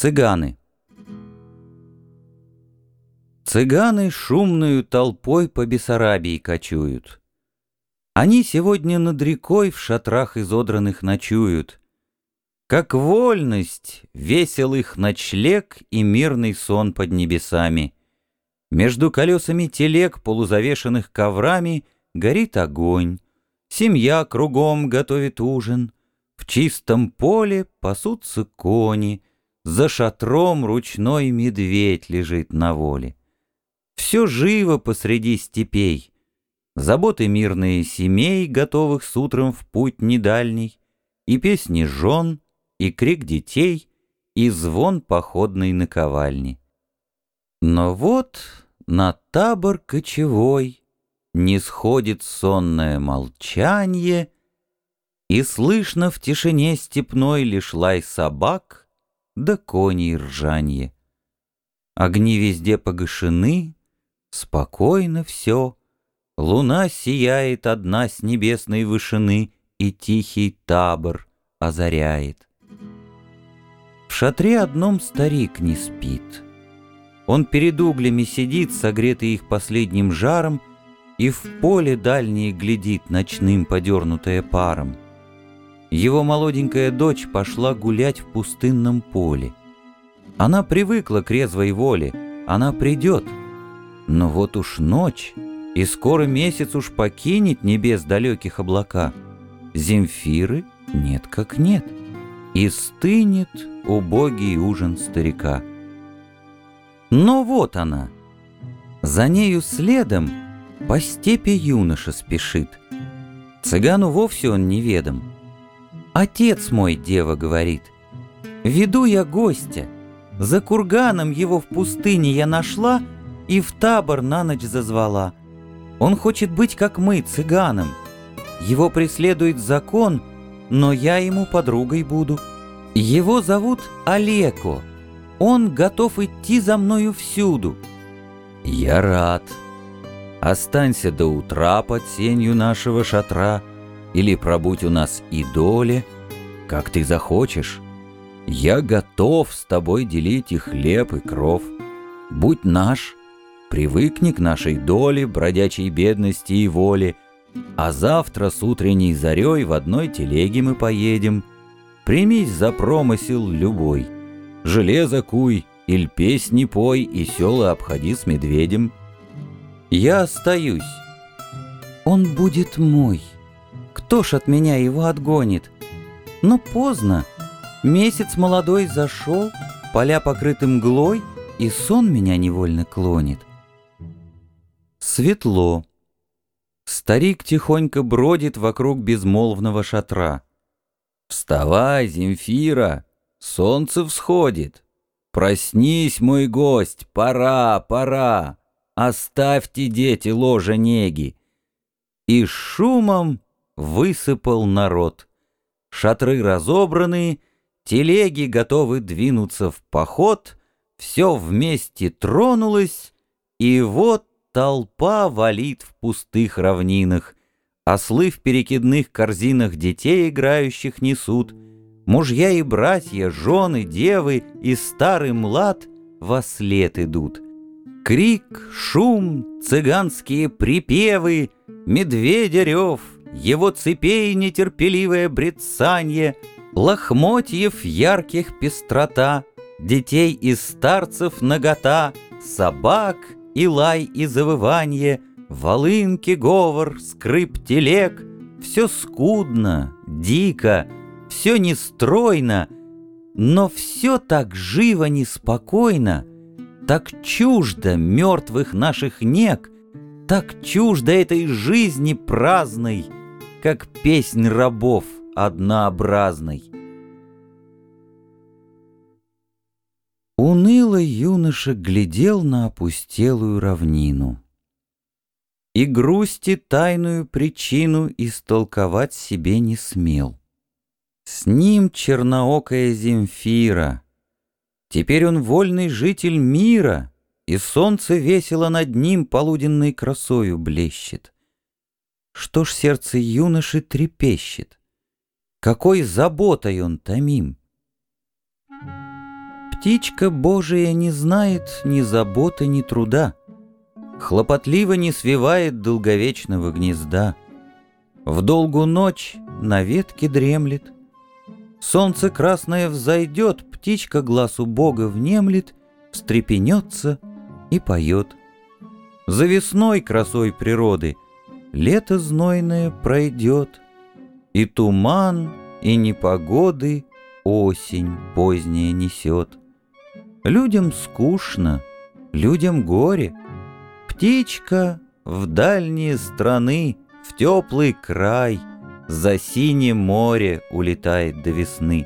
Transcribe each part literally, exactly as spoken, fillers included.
Цыганы. Цыганы шумную толпой по Бессарабии кочуют. Они сегодня над рекой в шатрах изодранных ночуют. Как вольность, весел их ночлег и мирный сон под небесами. Между колесами телег, полузавешенных коврами, горит огонь. Семья кругом готовит ужин. В чистом поле пасутся кони. За шатром ручной медведь лежит на воле. Все живо посреди степей. Заботы мирные семей, готовых с утром в путь недальний, и песни жен, и крик детей, и звон походной наковальни. Но вот на табор кочевой не сходит сонное молчанье, и слышно в тишине степной лишь лай собак да коней ржанье. Огни везде погашены, спокойно все. Луна сияет одна с небесной вышины, и тихий табор озаряет. В шатре одном старик не спит. Он перед углями сидит, согретый их последним жаром, и в поле дальнее глядит, ночным подернутое паром. Его молоденькая дочь пошла гулять в пустынном поле. Она привыкла к резвой воле, она придет. Но вот уж ночь, и скоро месяц уж покинет небес далеких облака. Земфиры нет как нет, и стынет убогий ужин старика. Но вот она, за нею следом по степи юноша спешит. Цыгану вовсе он неведом. «Отец мой, — дева говорит, — веду я гостя. За курганом его в пустыне я нашла и в табор на ночь зазвала. Он хочет быть, как мы, цыганом. Его преследует закон, но я ему подругой буду. Его зовут Олеко. Он готов идти за мною всюду». «Я рад. Останься до утра под сенью нашего шатра, или пробудь у нас и доле, как ты захочешь. Я готов с тобой делить и хлеб, и кров. Будь наш, привыкни к нашей доле, бродячей бедности и воле, а завтра с утренней зарей в одной телеге мы поедем. Примись за промысел любой. Железо куй, иль песни пой, и села обходи с медведем». «Я остаюсь. Он будет мой. Кто ж от меня его отгонит? Но поздно. Месяц молодой зашел, поля покрыты мглой, и сон меня невольно клонит». Светло. Старик тихонько бродит вокруг безмолвного шатра. «Вставай, Земфира, солнце всходит. Проснись, мой гость, пора, пора. Оставьте, дети, ложа неги». И шумом высыпал народ. Шатры разобраны, телеги готовы двинуться в поход, все вместе тронулось, и вот толпа валит в пустых равнинах. Ослы в перекидных корзинах детей играющих несут. Мужья и братья, жены, девы и старый млад вослед идут. Крик, шум, цыганские припевы, медведя рев, его цепей нетерпеливое брецанье, лохмотьев ярких пестрота, детей и старцев нагота, собак и лай и завыванье, волынки говор, скрип телег. Все скудно, дико, все нестройно, но все так живо, неспокойно, так чуждо мертвых наших нег, так чуждо этой жизни праздной, как песнь рабов однообразной. Уныло юноша глядел на опустелую равнину и грусти тайную причину истолковать себе не смел. С ним черноокая Земфира. Теперь он вольный житель мира, и солнце весело над ним полуденной красою блещет. Что ж сердце юноши трепещет? Какой заботой он томим? Птичка Божия не знает ни заботы, ни труда, хлопотливо не свивает долговечного гнезда. В долгу ночь на ветке дремлет, солнце красное взойдет, птичка глазу Бога внемлет, встрепенется и поет. За весной красой природы лето знойное пройдет, и туман, и непогоды осень поздняя несет. Людям скучно, людям горе, птичка в дальние страны, в теплый край, за синее море улетает до весны.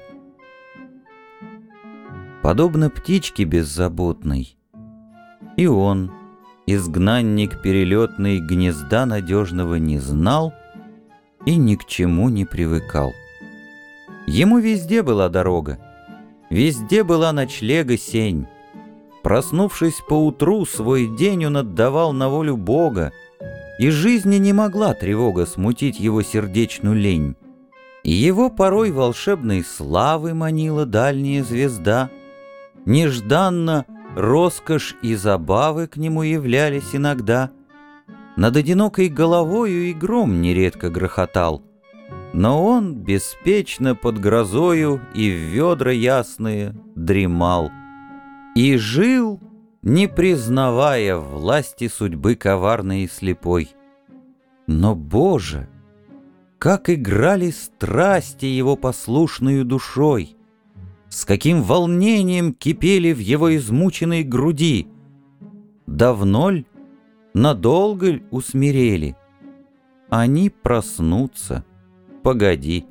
Подобно птичке беззаботной, и он, изгнанник перелетный, гнезда надежного не знал и ни к чему не привыкал. Ему везде была дорога, везде была ночлега сень. Проснувшись поутру, свой день он отдавал на волю Бога, и жизни не могла тревога смутить его сердечную лень. И его порой волшебной славы манила дальняя звезда. Нежданно роскошь и забавы к нему являлись иногда. Над одинокой головою и гром нередко грохотал, но он беспечно под грозою и в ведра ясные дремал. И жил, не признавая власти судьбы коварной и слепой. Но, Боже, как играли страсти его послушною душой, с каким волнением кипели в его измученной груди. Давно ль, надолго ль усмирели? Они проснутся. Погоди.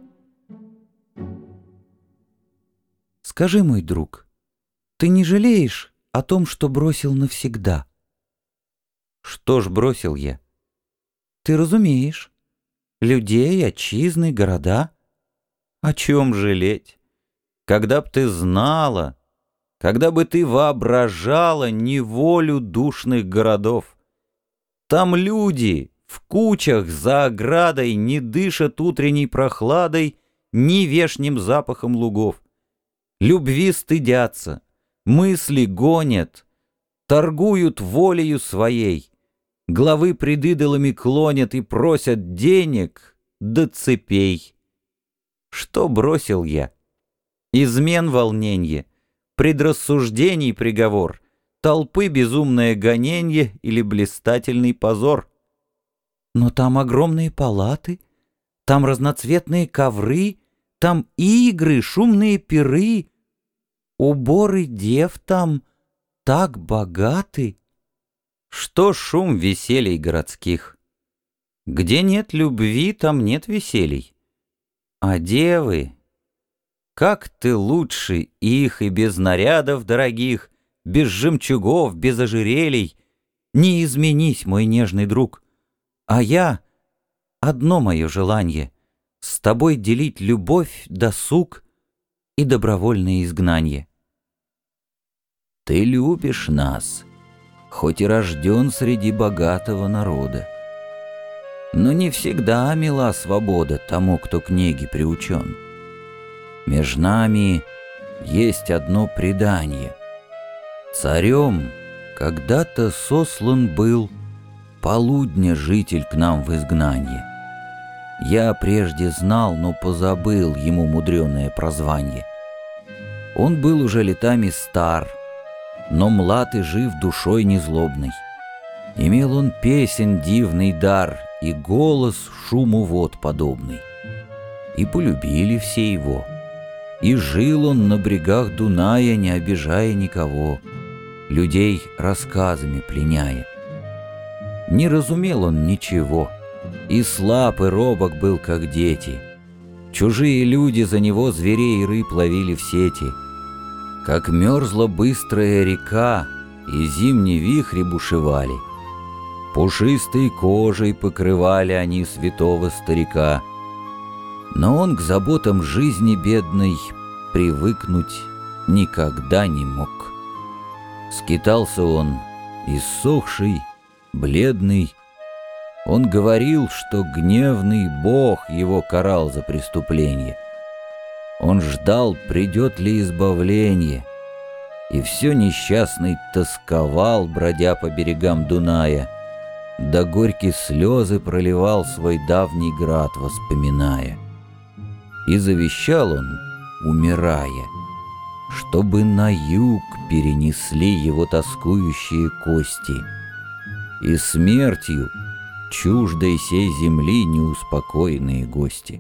Скажи, мой друг, ты не жалеешь о том, что бросил навсегда? Что ж бросил я? Ты разумеешь, людей, отчизны, города. О чем жалеть? Когда б ты знала, когда бы ты воображала неволю душных городов. Там люди в кучах за оградой не дышат утренней прохладой ни вешним запахом лугов. Любви стыдятся, мысли гонят, торгуют волею своей, главы пред идолами клонят и просят денег до цепей. Что бросил я? Измен волненье, предрассуждений приговор, толпы безумное гоненье или блистательный позор. Но там огромные палаты, там разноцветные ковры, там игры, шумные пиры, уборы дев там так богаты. Что шум веселий городских? Где нет любви, там нет веселий. А девы, как ты лучше их и без нарядов дорогих, без жемчугов, без ожерелий. Не изменись, мой нежный друг. А я, одно мое желание — с тобой делить любовь, досуг и добровольное изгнание. Ты любишь нас, хоть и рожден среди богатого народа. Но не всегда мила свобода тому, кто к неге приучен. Меж нами есть одно предание. Царем когда-то сослан был полудня житель к нам в изгнанье. Я прежде знал, но позабыл ему мудреное прозвание. Он был уже летами стар, но млад и жив душой незлобной. Имел он песен дивный дар и голос шуму вод подобный. И полюбили все его. И жил он на брегах Дуная, не обижая никого, людей рассказами пленяя. Не разумел он ничего, и слаб и робок был, как дети. Чужие люди за него зверей и рыб ловили в сети. Как мерзла быстрая река, и зимние вихри бушевали. Пушистой кожей покрывали они святого старика. Но он к заботам жизни бедной привыкнуть никогда не мог. Скитался он, иссохший, бледный. Он говорил, что гневный Бог его карал за преступление. Он ждал, придет ли избавление. И все несчастный тосковал, бродя по берегам Дуная, да горькие слезы проливал свой давний град, воспоминая. И завещал он, умирая, чтобы на юг перенесли его тоскующие кости, и смертью чуждой сей земли неуспокоенные гости.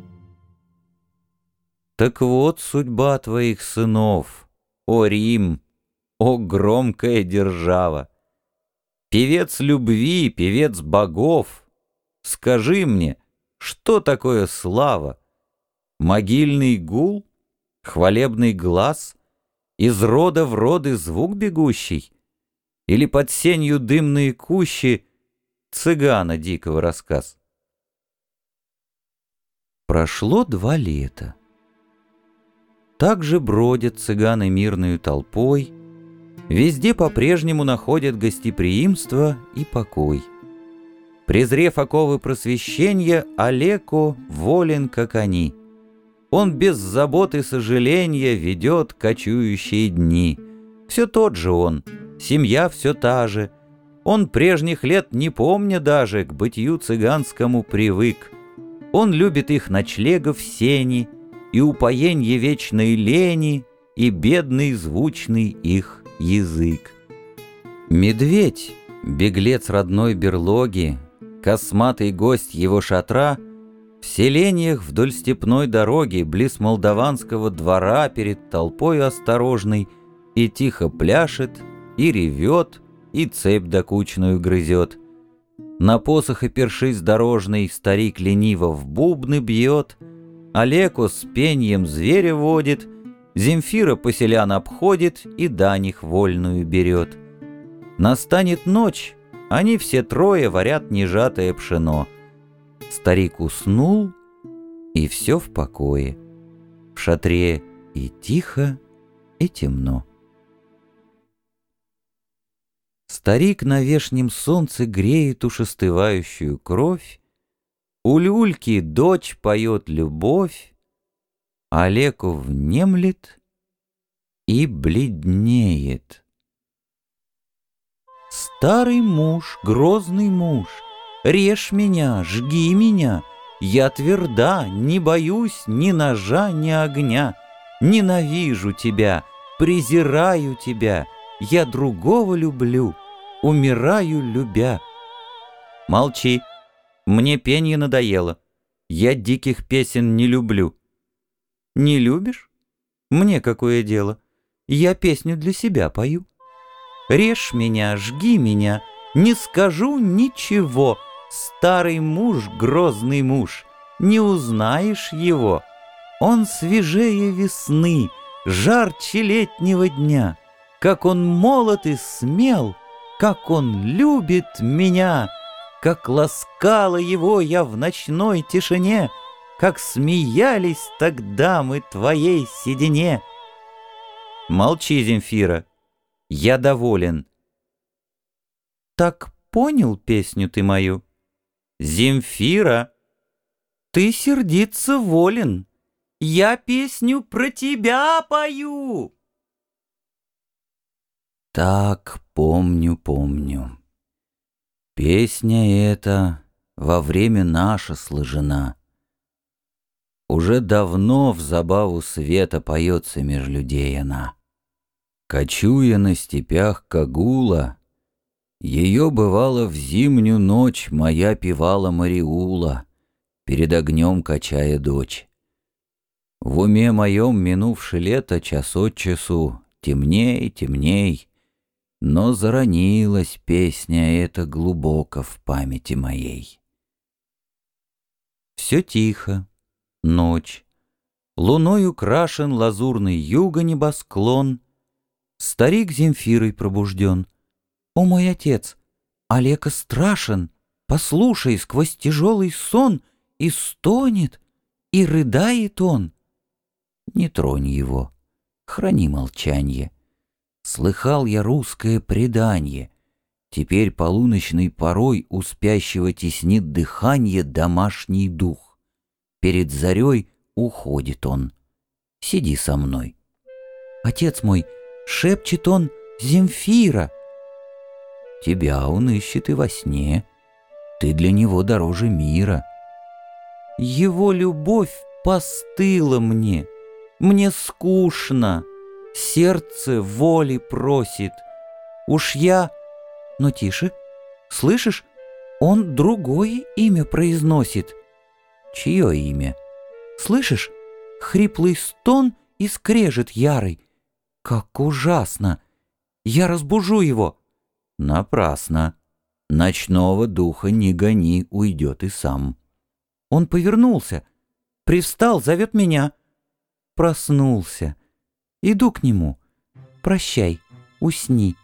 Так вот судьба твоих сынов, о Рим, о громкая держава! Певец любви, певец богов, скажи мне, что такое слава? Могильный гул, хвалебный глаз, из рода в роды звук бегущий, или под сенью дымные кущи цыгана дикого рассказ? Прошло два лета. Так же бродят цыганы мирною толпой, везде по-прежнему находят гостеприимство и покой. Презрев оковы просвещения, Алеко волен, как они. Он без забот и сожаления ведет кочующие дни. Все тот же он, семья все та же. Он прежних лет не помня даже, к бытию цыганскому привык. Он любит их ночлегов сени, и упоенье вечной лени, и бедный звучный их язык. Медведь, беглец родной берлоги, косматый гость его шатра, в селениях вдоль степной дороги, близ молдаванского двора, перед толпою осторожной, и тихо пляшет, и ревет, и цепь докучную грызет. На посох опершись дорожный, старик лениво в бубны бьет, Алеко с пеньем зверя водит, Земфира поселян обходит и дань их вольную берет. Настанет ночь, они все трое варят нежатое пшено. Старик уснул, и все в покое. В шатре и тихо, и темно. Старик на вешнем солнце греет уж остывающую кровь, у люльки дочь поет любовь, Алеко внемлет и бледнеет. Старый муж, грозный муж, режь меня, жги меня, я тверда, не боюсь ни ножа, ни огня, ненавижу тебя, презираю тебя, я другого люблю, умираю любя. Молчи. Мне пенье надоело. Я диких песен не люблю. Не любишь? Мне какое дело? Я песню для себя пою. Режь меня, жги меня, не скажу ничего. Старый муж, грозный муж, не узнаешь его. Он свежее весны, жарче летнего дня. Как он молод и смел, как он любит меня. Как ласкала его я в ночной тишине, как смеялись тогда мы твоей седине. Молчи, Земфира, я доволен. Так понял песню ты мою? Земфира, ты сердиться волен, я песню про тебя пою. Так, помню, помню. Песня эта во время наше сложена. Уже давно в забаву света поется меж людей она. Кочуя на степях Кагула, ее бывало в зимнюю ночь моя певала Мариула, перед огнем качая дочь. В уме моем минувшее лето час от часу темней, темней, но заронилась песня эта глубоко в памяти моей. Все тихо, ночь, луной украшен лазурный юго небосклон. Старик Земфирой пробужден. О, мой отец, Алеко страшен, послушай, сквозь тяжелый сон и стонет, и рыдает он. Не тронь его, храни молчанье. Слыхал я русское преданье. Теперь полуночной порой у спящего теснит дыханье домашний дух. Перед зарей уходит он. Сиди со мной. Отец мой, Шепчет он: Земфира. Тебя он ищет и во сне. Ты для него дороже мира. Его любовь постыла мне. Мне скучно. Сердце воли просит. Уж я... Но тише. Слышишь? Он другое имя произносит. Чье имя? Слышишь? Хриплый стон и скрежет ярый. Как ужасно! Я разбужу его. Напрасно. Ночного духа не гони, уйдет и сам. Он повернулся, привстал, зовет меня. Проснулся. Иду к нему. Прощай, усни.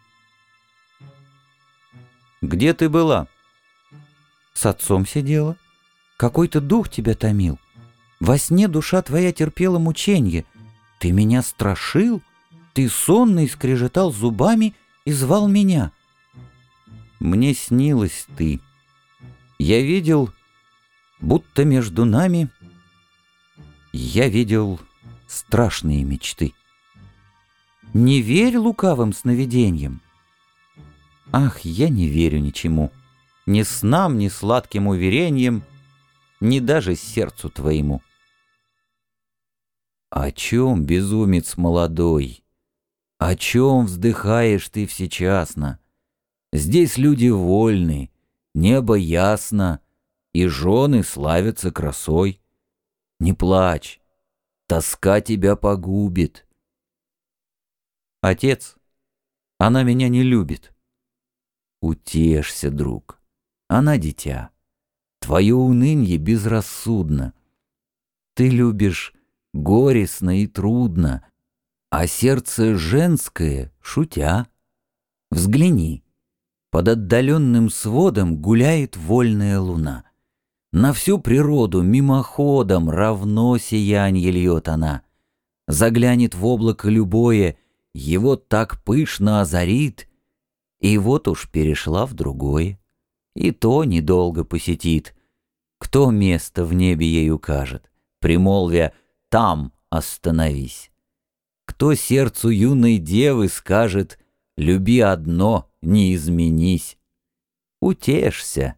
Где ты была? С отцом сидела. Какой-то дух тебя томил. Во сне душа твоя терпела мученье. Ты меня страшил, ты сонный скрежетал зубами и звал меня. Мне снилась ты. Я видел, будто между нами, я видел страшные мечты. Не верь лукавым сновидениям. Ах, я не верю ничему, ни снам, ни сладким уверениям, ни даже сердцу твоему. О чем, безумец молодой? О чем вздыхаешь ты всечасно? Здесь люди вольны, небо ясно, и жены славятся красой. Не плачь, тоска тебя погубит. Отец, она меня не любит. Утешься, друг, она дитя. Твое унынье безрассудно. Ты любишь горестно и трудно, а сердце женское, шутя. Взгляни, под отдаленным сводом гуляет вольная луна. На всю природу мимоходом равно сиянье льет она. Заглянет в облако любое, его так пышно озарит, и вот уж перешла в другое. И то недолго посетит. Кто место в небе ей укажет, примолвя «там остановись»? Кто сердцу юной девы скажет «люби одно, не изменись»? Утешься.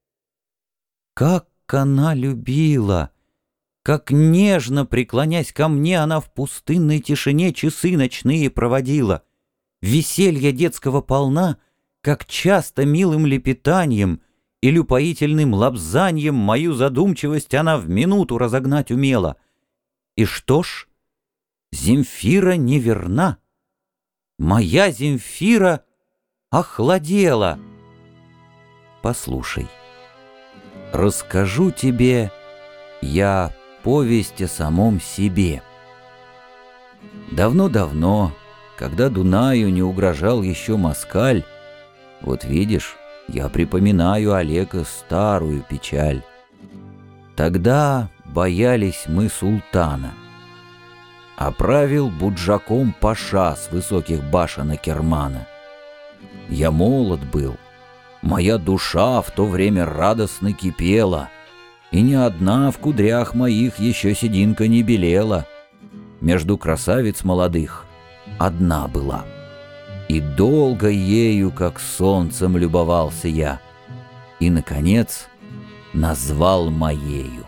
Как она любила! Как нежно, преклонясь ко мне, она в пустынной тишине часы ночные проводила. Веселья детского полна, как часто милым лепетанием или упоительным лапзаньем мою задумчивость она в минуту разогнать умела. И что ж, Земфира неверна. Моя Земфира охладела. Послушай, расскажу тебе я повесть о самом себе. Давно-давно, когда Дунаю не угрожал еще москаль, вот видишь, я припоминаю Олега старую печаль. Тогда боялись мы султана, а правил буджаком паша с высоких башен Акермана. Я молод был, моя душа в то время радостно кипела, и ни одна в кудрях моих еще сединка не белела. Между красавиц молодых одна была, и долго ею, как солнцем, любовался я, и, наконец, назвал моею.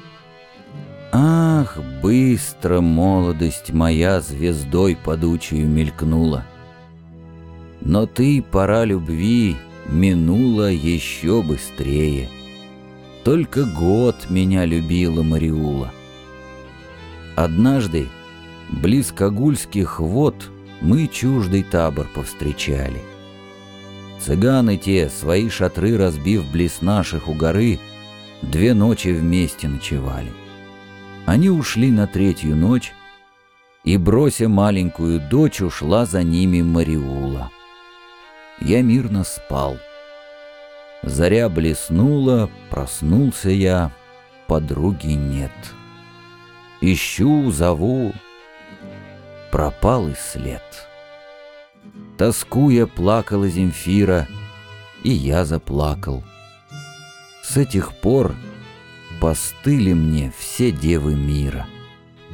Ах, быстро молодость моя звездой падучею мелькнула. Но ты, пора любви, минула еще быстрее. Только год меня любила Мариула. Однажды, близ Кагульских вод, мы чуждый табор повстречали. Цыганы те, свои шатры разбив близ наших у горы, две ночи вместе ночевали. Они ушли на третью ночь, и, брося маленькую дочь, ушла за ними Мариула. Я мирно спал. Заря блеснула, проснулся я, подруги нет. Ищу, зову, пропал и след. Тоскуя, плакала Земфира, и я заплакал. С этих пор постыли мне все девы мира.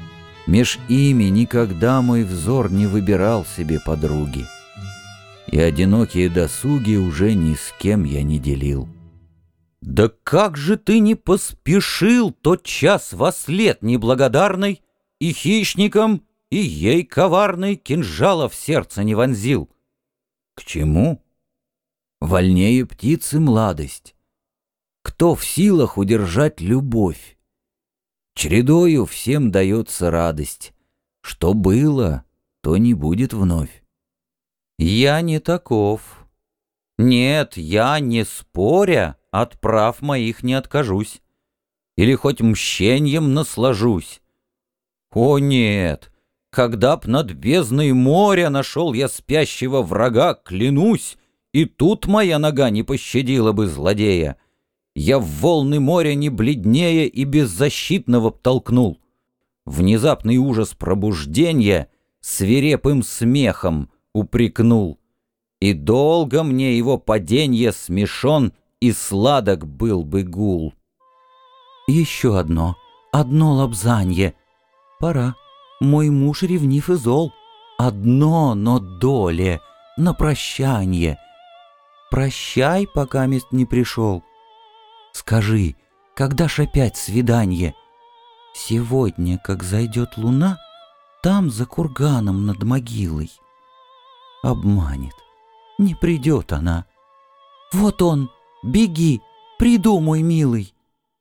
Меж ими никогда мой взор не выбирал себе подруги, и одинокие досуги уже ни с кем я не делил. Да как же ты не поспешил тот час вослед неблагодарной, и хищником, и ей коварной кинжала в сердце не вонзил? К чему? Вольнее птицы младость. Кто в силах удержать любовь? Чередою всем дается радость. Что было, то не будет вновь. Я не таков. Нет, я, не споря, от прав моих не откажусь. Или хоть мщеньем наслажусь. О нет, когда б над бездной моря нашел я спящего врага, клянусь, и тут моя нога не пощадила бы злодея. Я в волны моря не бледнее и беззащитного б толкнул. Внезапный ужас пробуждения свирепым смехом упрекнул. И долго мне его паденье смешон, и сладок был бы гул. Еще одно, одно лобзанье. Пора, мой муж ревнив и зол. Одно, но доле, на прощанье. Прощай, пока мест не пришел. Скажи, когда ж опять свиданье? Сегодня, как зайдет луна, там за курганом над могилой. Обманет, не придет она. Вот он, беги, приду, мой милый.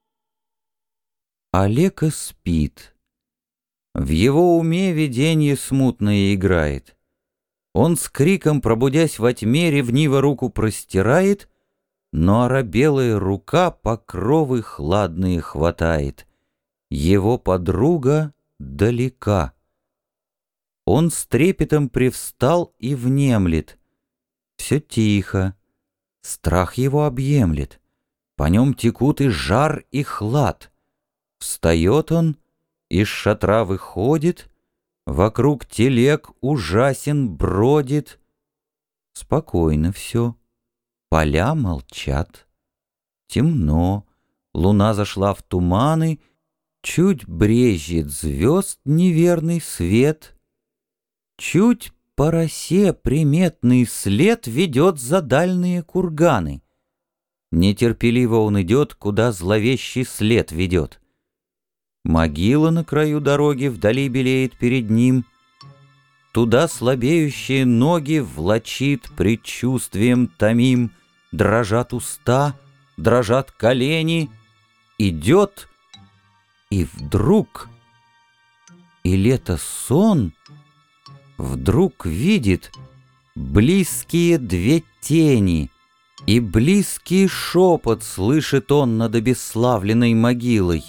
Олега спит. В его уме виденье смутное играет. Он с криком, пробудясь во тьме, ревниво руку простирает, но оробелая рука покровы хладные хватает. Его подруга далека. Он с трепетом привстал и внемлет. Все тихо, страх его объемлет. По нем текут и жар, и хлад. Встает он, из шатра выходит, вокруг телег ужасен бродит. Спокойно все. Поля молчат. Темно, луна зашла в туманы, чуть брезжит звезд неверный свет. Чуть по росе приметный след ведет за дальние курганы. Нетерпеливо он идет, куда зловещий след ведет. Могила на краю дороги вдали белеет перед ним. Туда слабеющие ноги влачит предчувствием томим. Дрожат уста, дрожат колени. Идет, и вдруг, или это сон, вдруг видит близкие две тени, и близкий шепот слышит он над обесславленной могилой.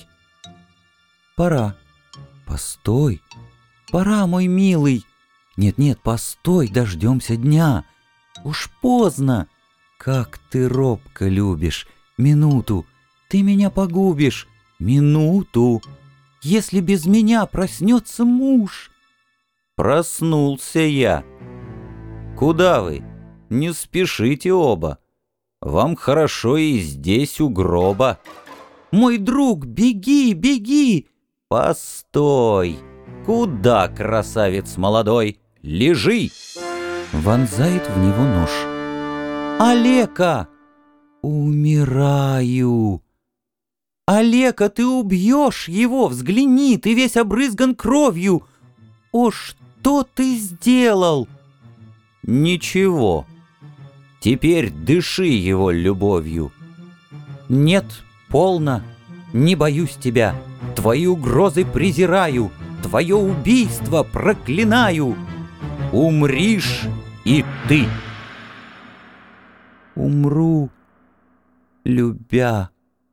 Пора, постой, пора, мой милый. Нет-нет, постой, дождемся дня. Уж поздно. Как ты робко любишь. Минуту. Ты меня погубишь. Минуту. Если без меня проснется муж. Проснулся я. Куда вы? Не спешите оба. Вам хорошо и здесь у гроба. Мой друг, беги, беги. Постой. Куда, красавец молодой? Лежи. Вонзает в него нож. Олега! Умираю. Олега, ты убьешь его, взгляни, ты весь обрызган кровью. О, что ты сделал? Ничего. Теперь дыши его любовью. Нет, полно, не боюсь тебя. Твои угрозы презираю, твое убийство проклинаю. Умришь и ты. Умру, любя.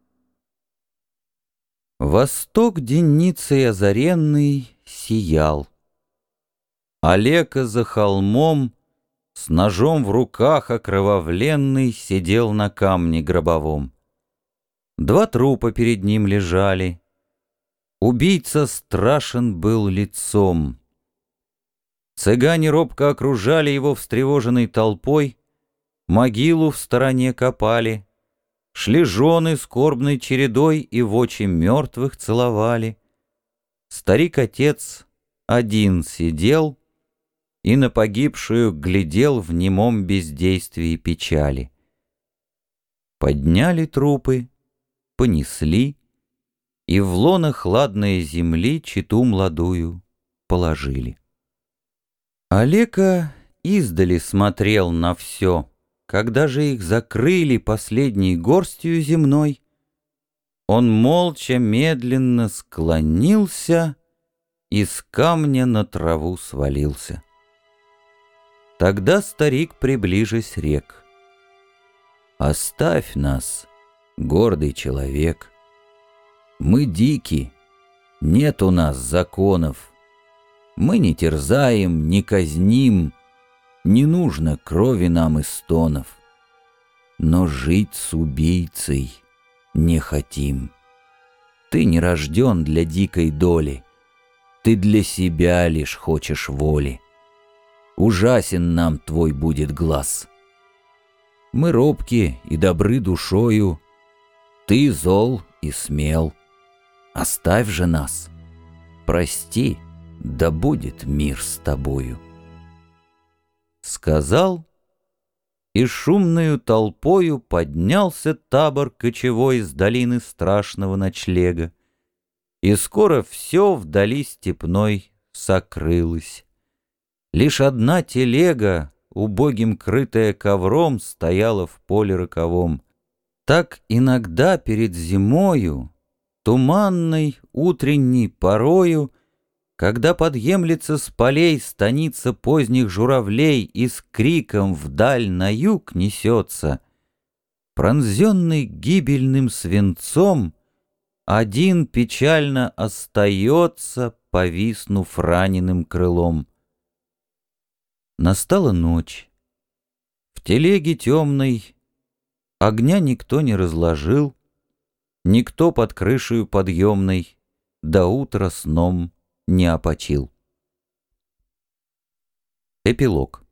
Восток денницей озаренный сиял. Олега за холмом, с ножом в руках окровавленный, сидел на камне гробовом. Два трупа перед ним лежали. Убийца страшен был лицом. Цыгане робко окружали его встревоженной толпой, могилу в стороне копали, шли жены скорбной чередой и в очи мертвых целовали. Старик-отец один сидел и на погибшую глядел в немом бездействии печали. Подняли трупы, понесли, и в лоно хладной земли читу младую положили. Олега издали смотрел на все, когда же их закрыли последней горстью земной. Он молча медленно склонился и с камня на траву свалился. Тогда старик, приближась, рек: «Оставь нас, гордый человек. Мы дики, нет у нас законов. Мы не терзаем, не казним, не нужно крови нам и стонов. Но жить с убийцей не хотим. Ты не рожден для дикой доли, ты для себя лишь хочешь воли. Ужасен нам твой будет глаз. Мы робки и добры душою, ты зол и смел. Оставь же нас, прости, да будет мир с тобою». Сказал, и шумною толпою поднялся табор кочевой с долины страшного ночлега, и скоро все вдали степной сокрылось. Лишь одна телега, убогим крытая ковром, стояла в поле роковом. Так иногда перед зимою, туманной утренней порою, когда подъемлется с полей станица поздних журавлей и с криком вдаль на юг несется, пронзенный гибельным свинцом, один печально остается, повиснув раненым крылом. Настала ночь. В телеге темной огня никто не разложил, никто под крышею подъемной до утра сном не опочил. Эпилог.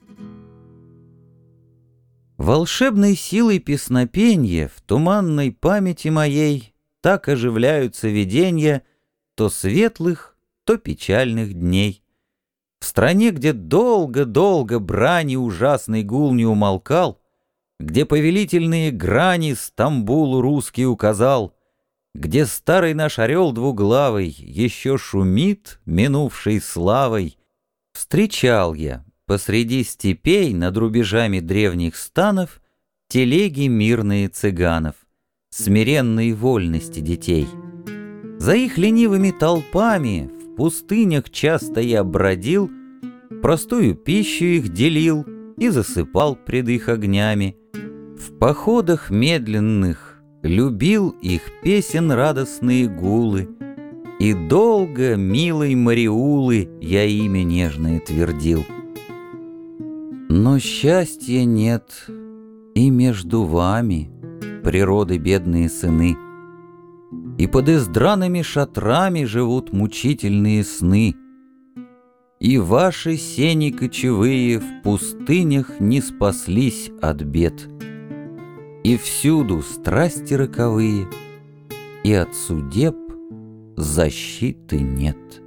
Волшебной силой песнопенья в туманной памяти моей так оживляются виденья то светлых, то печальных дней. В стране, где долго-долго брани ужасный гул не умолкал, где повелительные грани Стамбулу русский указал, где старый наш орел двуглавый еще шумит минувшей славой, встречал я посреди степей над рубежами древних станов телеги мирные цыганов, смиренные вольности детей. За их ленивыми толпами в пустынях часто я бродил, простую пищу их делил и засыпал пред их огнями. В походах медленных любил их песен радостные гулы, и долго милой Мариулы я имя нежное твердил. Но счастья нет и между вами, природы бедные сыны, и под издраными шатрами живут мучительные сны, и ваши сени кочевые в пустынях не спаслись от бед. И всюду страсти роковые, и от судеб защиты нет.